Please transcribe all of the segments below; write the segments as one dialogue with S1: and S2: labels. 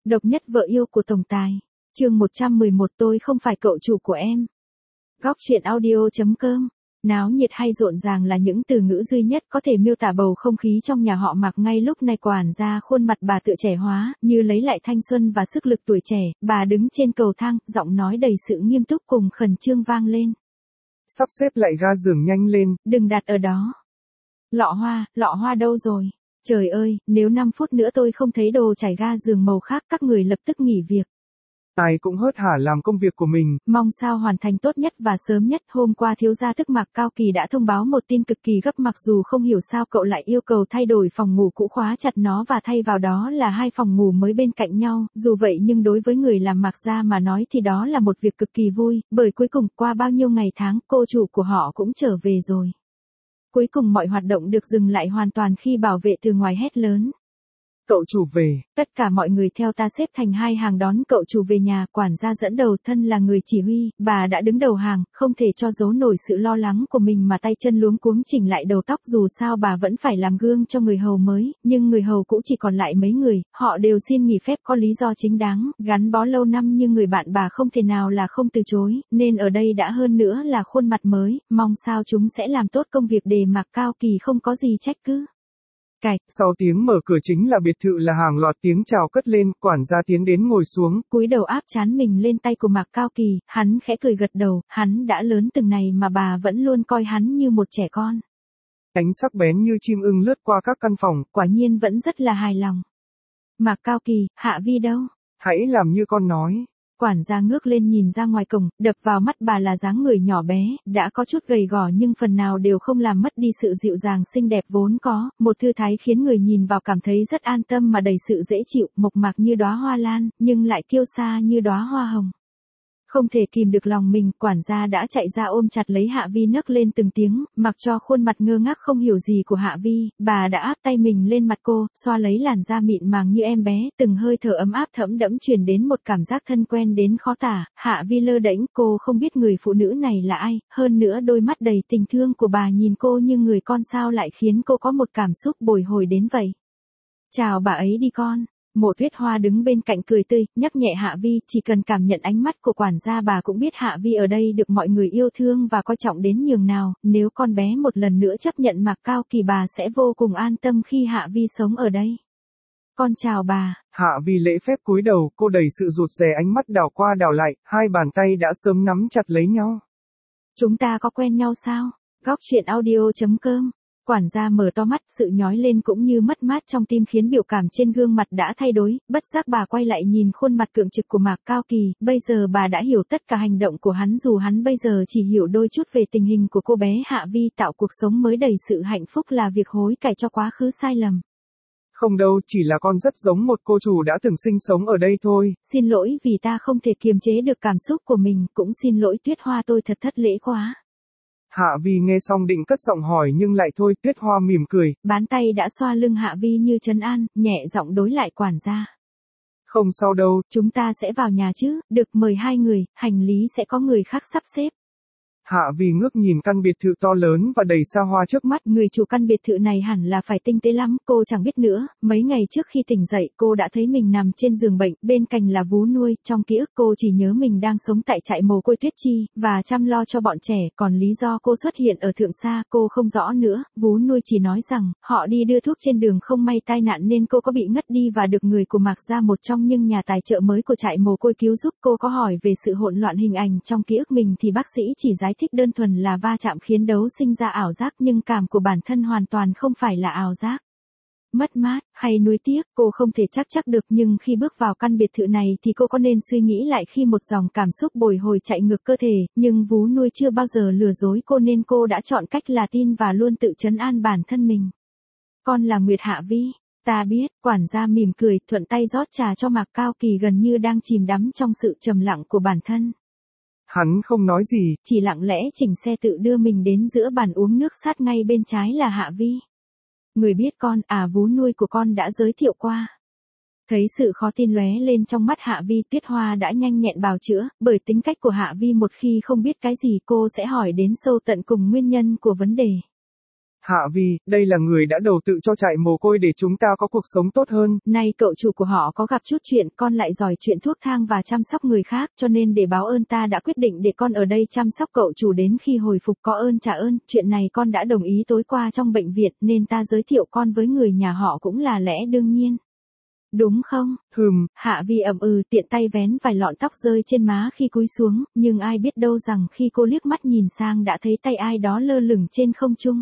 S1: Độc nhất vợ yêu của tổng tài. Chương 111 tôi không phải cậu chủ của em. Góc truyện audio.com. Náo nhiệt hay rộn ràng là những từ ngữ duy nhất có thể miêu tả bầu không khí trong nhà họ Mạc ngay lúc này. Quản gia khuôn mặt bà tựa trẻ hóa, như lấy lại thanh xuân và sức lực tuổi trẻ, bà đứng trên cầu thang, giọng nói đầy sự nghiêm túc cùng khẩn trương vang lên.
S2: Sắp xếp lại ga giường nhanh lên.
S1: Đừng đặt ở đó. Lọ hoa đâu rồi? Trời ơi, nếu 5 phút nữa tôi không thấy đồ chải ga giường màu khác các người lập tức nghỉ việc.
S2: Ai cũng hớt hả làm công việc của mình.
S1: Mong sao hoàn thành tốt nhất và sớm nhất. Hôm qua thiếu gia tức Mạc Cao Kỳ đã thông báo một tin cực kỳ gấp, mặc dù không hiểu sao cậu lại yêu cầu thay đổi phòng ngủ cũ, khóa chặt nó và thay vào đó là 2 phòng ngủ mới bên cạnh nhau. Dù vậy nhưng đối với người làm Mạc gia mà nói thì đó là một việc cực kỳ vui, bởi cuối cùng qua bao nhiêu ngày tháng cô chủ của họ cũng trở về rồi. Cuối cùng mọi hoạt động được dừng lại hoàn toàn khi bảo vệ từ ngoài hét lớn.
S2: Cậu chủ về.
S1: Tất cả mọi người theo ta xếp thành 2 hàng đón cậu chủ về nhà. Quản gia dẫn đầu, thân là người chỉ huy, bà đã đứng đầu hàng, không thể cho giấu nổi sự lo lắng của mình mà tay chân luống cuống chỉnh lại đầu tóc. Dù sao bà vẫn phải làm gương cho người hầu mới, nhưng người hầu cũng chỉ còn lại mấy người, họ đều xin nghỉ phép có lý do chính đáng, gắn bó lâu năm nhưng người bạn bà không thể nào là không từ chối, nên ở đây đã hơn nữa là khuôn mặt mới, mong sao chúng sẽ làm tốt công việc để Mạc Cao Kỳ không có gì trách cứ.
S2: Sau tiếng mở cửa chính là biệt thự là hàng loạt tiếng chào cất lên, quản gia tiến đến ngồi xuống.
S1: Cúi đầu áp trán mình lên tay của Mạc Cao Kỳ, hắn khẽ cười gật đầu, hắn đã lớn từng này mà bà vẫn luôn coi hắn như một trẻ con.
S2: Ánh sắc bén như chim ưng lướt qua các căn phòng.
S1: Quả nhiên vẫn rất là hài lòng. Mạc Cao Kỳ, Hạ Vi đâu?
S2: Hãy làm như con nói.
S1: Quản gia ngước lên nhìn ra ngoài cổng, đập vào mắt bà là dáng người nhỏ bé, đã có chút gầy gò nhưng phần nào đều không làm mất đi sự dịu dàng xinh đẹp vốn có, một thư thái khiến người nhìn vào cảm thấy rất an tâm mà đầy sự dễ chịu, mộc mạc như đóa hoa lan, nhưng lại kiêu sa như đóa hoa hồng. Không thể kìm được lòng mình, quản gia đã chạy ra ôm chặt lấy Hạ Vi nấc lên từng tiếng, mặc cho khuôn mặt ngơ ngác không hiểu gì của Hạ Vi, bà đã áp tay mình lên mặt cô, xoa lấy làn da mịn màng như em bé, từng hơi thở ấm áp thẫm đẫm truyền đến một cảm giác thân quen đến khó tả. Hạ Vi lơ đễnh, cô không biết người phụ nữ này là ai, hơn nữa đôi mắt đầy tình thương của bà nhìn cô như người con sao lại khiến cô có một cảm xúc bồi hồi đến vậy. Chào bà ấy đi con. Mộ Tuyết Hoa đứng bên cạnh cười tươi, nhắc nhẹ Hạ Vi, chỉ cần cảm nhận ánh mắt của quản gia bà cũng biết Hạ Vi ở đây được mọi người yêu thương và coi trọng đến nhường nào, nếu con bé một lần nữa chấp nhận Mạc Cao Kỳ bà sẽ vô cùng an tâm khi Hạ Vi sống ở đây. Con chào bà.
S2: Hạ Vi lễ phép cúi đầu, cô đầy sự rụt rè, ánh mắt đảo qua đảo lại, hai bàn tay đã sớm nắm chặt lấy nhau.
S1: Chúng ta có quen nhau sao? Góc truyện audio.com. Quản gia mở to mắt, sự nhói lên cũng như mất mát trong tim khiến biểu cảm trên gương mặt đã thay đổi, bất giác bà quay lại nhìn khuôn mặt cưỡng trực của Mạc Cao Kỳ, bây giờ bà đã hiểu tất cả hành động của hắn, dù hắn bây giờ chỉ hiểu đôi chút về tình hình của cô bé Hạ Vi. Tạo cuộc sống mới đầy sự hạnh phúc là việc hối cải cho quá khứ sai lầm.
S2: Không đâu, chỉ là con rất giống một cô chủ đã từng sinh sống ở đây thôi.
S1: Xin lỗi vì ta không thể kiềm chế được cảm xúc của mình, cũng xin lỗi Tuyết Hoa, tôi thật thất lễ quá.
S2: Hạ Vi nghe xong định cất giọng hỏi nhưng lại thôi. Tuyết Hoa mỉm cười.
S1: Bàn tay đã xoa lưng Hạ Vi như trấn an, nhẹ giọng đối lại quản gia.
S2: Không sao đâu.
S1: Chúng ta sẽ vào nhà chứ, được, mời 2 người, hành lý sẽ có người khác sắp xếp.
S2: Hạ Vi ngước nhìn căn biệt thự to lớn và đầy xa hoa trước mắt.
S1: Người chủ căn biệt thự này hẳn là phải tinh tế lắm, cô chẳng biết nữa, mấy ngày trước khi tỉnh dậy cô đã thấy mình nằm trên giường bệnh, bên cạnh là vú nuôi, trong ký ức cô chỉ nhớ mình đang sống tại trại mồ côi Tuyết Chi, và chăm lo cho bọn trẻ, còn lý do cô xuất hiện ở Thượng Sa cô không rõ nữa, vú nuôi chỉ nói rằng, họ đi đưa thuốc trên đường không may tai nạn nên cô có bị ngất đi và được người của Mạc gia, một trong những nhà tài trợ mới của trại mồ côi cứu giúp. Cô có hỏi về sự hỗn loạn hình ảnh trong ký ức mình thì bác sĩ chỉ giải thích đơn thuần là va chạm khiến đấu sinh ra ảo giác, nhưng cảm của bản thân hoàn toàn không phải là ảo giác. Mất mát, hay nuối tiếc, cô không thể chắc được, nhưng khi bước vào căn biệt thự này thì cô có nên suy nghĩ lại khi một dòng cảm xúc bồi hồi chạy ngược cơ thể, nhưng vú nuôi chưa bao giờ lừa dối cô nên cô đã chọn cách là tin và luôn tự trấn an bản thân mình. Con là Nguyệt Hạ Vi. Ta biết, quản gia mỉm cười, thuận tay rót trà cho Mạc Cao Kỳ gần như đang chìm đắm trong sự trầm lặng của bản thân.
S2: Hắn không nói gì,
S1: chỉ lặng lẽ chỉnh xe tự đưa mình đến giữa bàn uống nước, sát ngay bên trái là Hạ Vi. Người biết con, vú nuôi của con đã giới thiệu qua. Thấy sự khó tin lóe lên trong mắt Hạ Vi, Tuyết Hoa đã nhanh nhẹn bào chữa, bởi tính cách của Hạ Vi một khi không biết cái gì cô sẽ hỏi đến sâu tận cùng nguyên nhân của vấn đề.
S2: Hạ Vi, đây là người đã đầu tư cho trại mồ côi để chúng ta có cuộc sống tốt hơn.
S1: Nay cậu chủ của họ có gặp chút chuyện, con lại giỏi chuyện thuốc thang và chăm sóc người khác, cho nên để báo ơn ta đã quyết định để con ở đây chăm sóc cậu chủ đến khi hồi phục, có ơn trả ơn, chuyện này con đã đồng ý tối qua trong bệnh viện, nên ta giới thiệu con với người nhà họ cũng là lẽ đương nhiên. Đúng không?
S2: Hạ
S1: Vi ậm tiện tay vén vài lọn tóc rơi trên má khi cúi xuống, nhưng ai biết đâu rằng khi cô liếc mắt nhìn sang đã thấy tay ai đó lơ lửng trên không trung.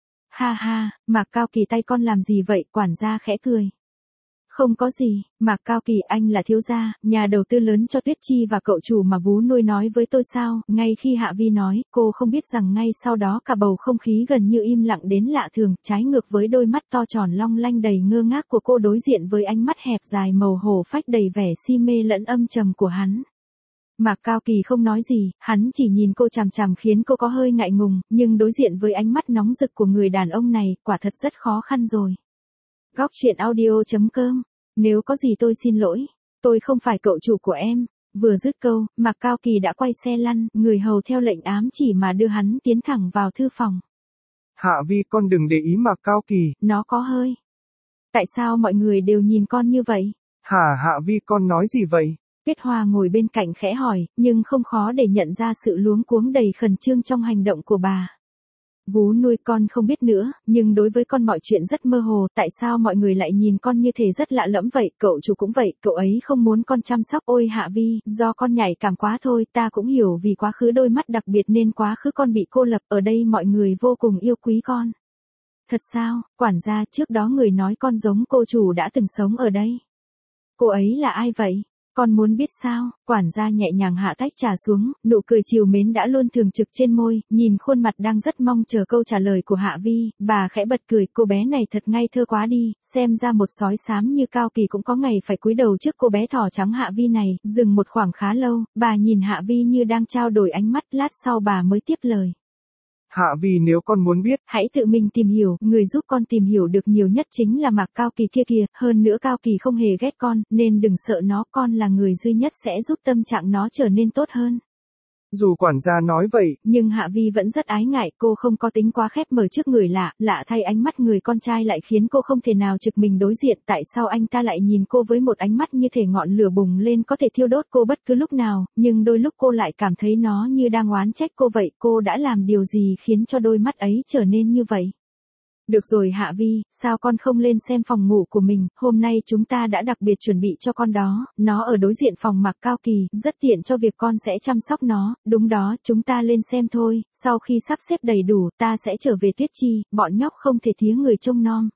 S1: Ha ha, Mạc Cao Kỳ, tay con làm gì vậy? Quản gia khẽ cười. Không có gì, Mạc Cao Kỳ, anh là thiếu gia, nhà đầu tư lớn cho Tuyết Chi và cậu chủ mà Vú Nuôi nói với tôi sao? Ngay khi Hạ Vi nói, cô không biết rằng ngay sau đó cả bầu không khí gần như im lặng đến lạ thường, trái ngược với đôi mắt to tròn long lanh đầy ngơ ngác của cô đối diện với ánh mắt hẹp dài màu hổ phách đầy vẻ si mê lẫn âm trầm của hắn. Mạc Cao Kỳ không nói gì, hắn chỉ nhìn cô chằm chằm khiến cô có hơi ngại ngùng, nhưng đối diện với ánh mắt nóng rực của người đàn ông này, quả thật rất khó khăn rồi. Góc truyện audio.com. Nếu có gì tôi xin lỗi. Tôi không phải cậu chủ của em. Vừa dứt câu, Mạc Cao Kỳ đã quay xe lăn, người hầu theo lệnh ám chỉ mà đưa hắn tiến thẳng vào thư phòng.
S2: Hạ Vi, con đừng để ý Mạc Cao Kỳ.
S1: Nó có hơi. Tại sao mọi người đều nhìn con như vậy?
S2: Hạ Vi, con nói gì vậy?
S1: Tuyết Hoa ngồi bên cạnh khẽ hỏi, nhưng không khó để nhận ra sự luống cuống đầy khẩn trương trong hành động của bà. Vú Nuôi, con không biết nữa, nhưng đối với con mọi chuyện rất mơ hồ, tại sao mọi người lại nhìn con như thể rất lạ lẫm vậy, cậu chủ cũng vậy, cậu ấy không muốn con chăm sóc. Ôi Hạ Vi, do con nhạy cảm quá thôi, ta cũng hiểu vì quá khứ đôi mắt đặc biệt nên quá khứ con bị cô lập, ở đây mọi người vô cùng yêu quý con. Thật sao? Quản gia, trước đó người nói con giống cô chủ đã từng sống ở đây. Cô ấy là ai vậy? Con muốn biết sao? Quản gia nhẹ nhàng hạ tách trà xuống, nụ cười trìu mến đã luôn thường trực trên môi, nhìn khuôn mặt đang rất mong chờ câu trả lời của Hạ Vi, bà khẽ bật cười, cô bé này thật ngây thơ quá đi, xem ra một sói xám như Cao Kỳ cũng có ngày phải cúi đầu trước cô bé thỏ trắng Hạ Vi này. Dừng một khoảng khá lâu, bà nhìn Hạ Vi như đang trao đổi ánh mắt, lát sau bà mới tiếp lời.
S2: Hạ Vi, nếu con muốn biết,
S1: hãy tự mình tìm hiểu, người giúp con tìm hiểu được nhiều nhất chính là Mạc Cao Kỳ kia kìa, hơn nữa Cao Kỳ không hề ghét con, nên đừng sợ nó, con là người duy nhất sẽ giúp tâm trạng nó trở nên tốt hơn.
S2: Dù quản gia nói vậy,
S1: nhưng Hạ Vi vẫn rất ái ngại, cô không có tính quá khép mở trước người lạ thay ánh mắt người con trai lại khiến cô không thể nào trực mình đối diện, tại sao anh ta lại nhìn cô với một ánh mắt như thể ngọn lửa bùng lên có thể thiêu đốt cô bất cứ lúc nào, nhưng đôi lúc cô lại cảm thấy nó như đang oán trách cô vậy, cô đã làm điều gì khiến cho đôi mắt ấy trở nên như vậy? Được rồi Hạ Vi, sao con không lên xem phòng ngủ của mình, hôm nay chúng ta đã đặc biệt chuẩn bị cho con đó, nó ở đối diện phòng Mạc Cao Kỳ, rất tiện cho việc con sẽ chăm sóc nó, đúng đó, chúng ta lên xem thôi, sau khi sắp xếp đầy đủ, ta sẽ trở về Tuyết Chi, bọn nhóc không thể thía người trông nom.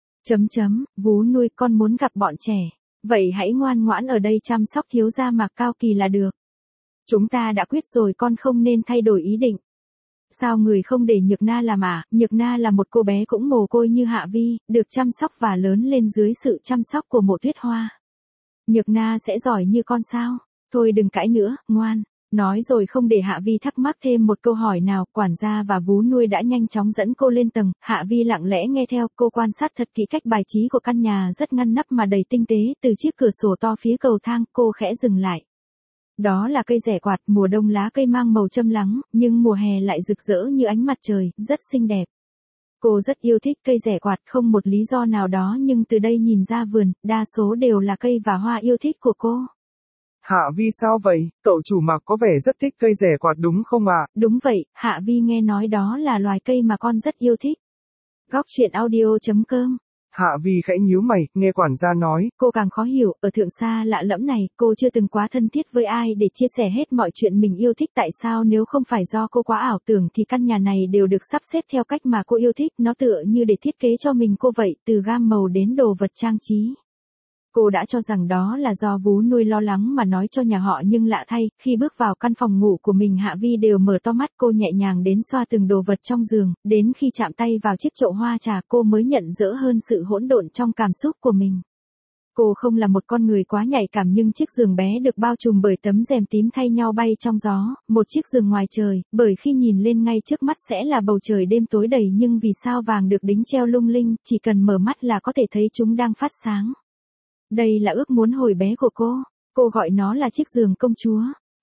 S1: Vú Nuôi, con muốn gặp bọn trẻ, vậy hãy ngoan ngoãn ở đây chăm sóc thiếu gia Mạc Cao Kỳ là được. Chúng ta đã quyết rồi, con không nên thay đổi ý định. Sao người không để Nhược Na làm à? Nhược Na là một cô bé cũng mồ côi như Hạ Vi, được chăm sóc và lớn lên dưới sự chăm sóc của Mộ Tuyết Hoa. Nhược Na sẽ giỏi như con sao? Thôi đừng cãi nữa, ngoan. Nói rồi không để Hạ Vi thắc mắc thêm một câu hỏi nào, quản gia và Vú Nuôi đã nhanh chóng dẫn cô lên tầng, Hạ Vi lặng lẽ nghe theo, cô quan sát thật kỹ cách bài trí của căn nhà rất ngăn nắp mà đầy tinh tế, từ chiếc cửa sổ to phía cầu thang, cô khẽ dừng lại. Đó là cây rẻ quạt, mùa đông lá cây mang màu châm lắng, nhưng mùa hè lại rực rỡ như ánh mặt trời, rất xinh đẹp. Cô rất yêu thích cây rẻ quạt, không một lý do nào đó, nhưng từ đây nhìn ra vườn, đa số đều là cây và hoa yêu thích của cô.
S2: Hạ Vi sao vậy? Cậu chủ Mạc có vẻ rất thích cây rẻ quạt đúng không ạ?
S1: Đúng vậy, Hạ Vi nghe nói đó là loài cây mà con rất yêu thích. Góc truyện audio.com.
S2: Hạ Vi khẽ nhíu mày, nghe quản gia nói.
S1: Cô càng khó hiểu, ở thượng xa lạ lẫm này, cô chưa từng quá thân thiết với ai để chia sẻ hết mọi chuyện mình yêu thích, tại sao nếu không phải do cô quá ảo tưởng thì căn nhà này đều được sắp xếp theo cách mà cô yêu thích, nó tựa như để thiết kế cho mình cô vậy, từ gam màu đến đồ vật trang trí. Cô đã cho rằng đó là do Vú Nuôi lo lắng mà nói cho nhà họ, nhưng lạ thay, khi bước vào căn phòng ngủ của mình Hạ Vi đều mở to mắt, cô nhẹ nhàng đến xoa từng đồ vật trong giường, đến khi chạm tay vào chiếc chậu hoa trà cô mới nhận rõ hơn sự hỗn độn trong cảm xúc của mình. Cô không là một con người quá nhạy cảm, nhưng chiếc giường bé được bao trùm bởi tấm rèm tím thay nhau bay trong gió, một chiếc giường ngoài trời, bởi khi nhìn lên ngay trước mắt sẽ là bầu trời đêm tối đầy nhưng vì sao vàng được đính treo lung linh, chỉ cần mở mắt là có thể thấy chúng đang phát sáng. Đây là ước muốn hồi bé của cô gọi nó là chiếc giường công chúa.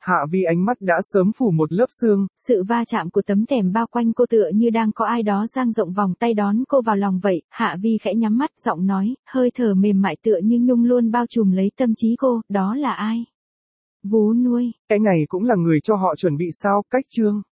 S2: Hạ Vi ánh mắt đã sớm phủ một lớp sương.
S1: Sự va chạm của tấm thềm bao quanh cô tựa như đang có ai đó dang rộng vòng tay đón cô vào lòng vậy. Hạ Vi khẽ nhắm mắt, giọng nói, hơi thở mềm mại tựa như nhung luôn bao trùm lấy tâm trí cô. Đó là ai? Vú nuôi.
S2: Cái này cũng là người cho họ chuẩn bị sao? Cách Trương.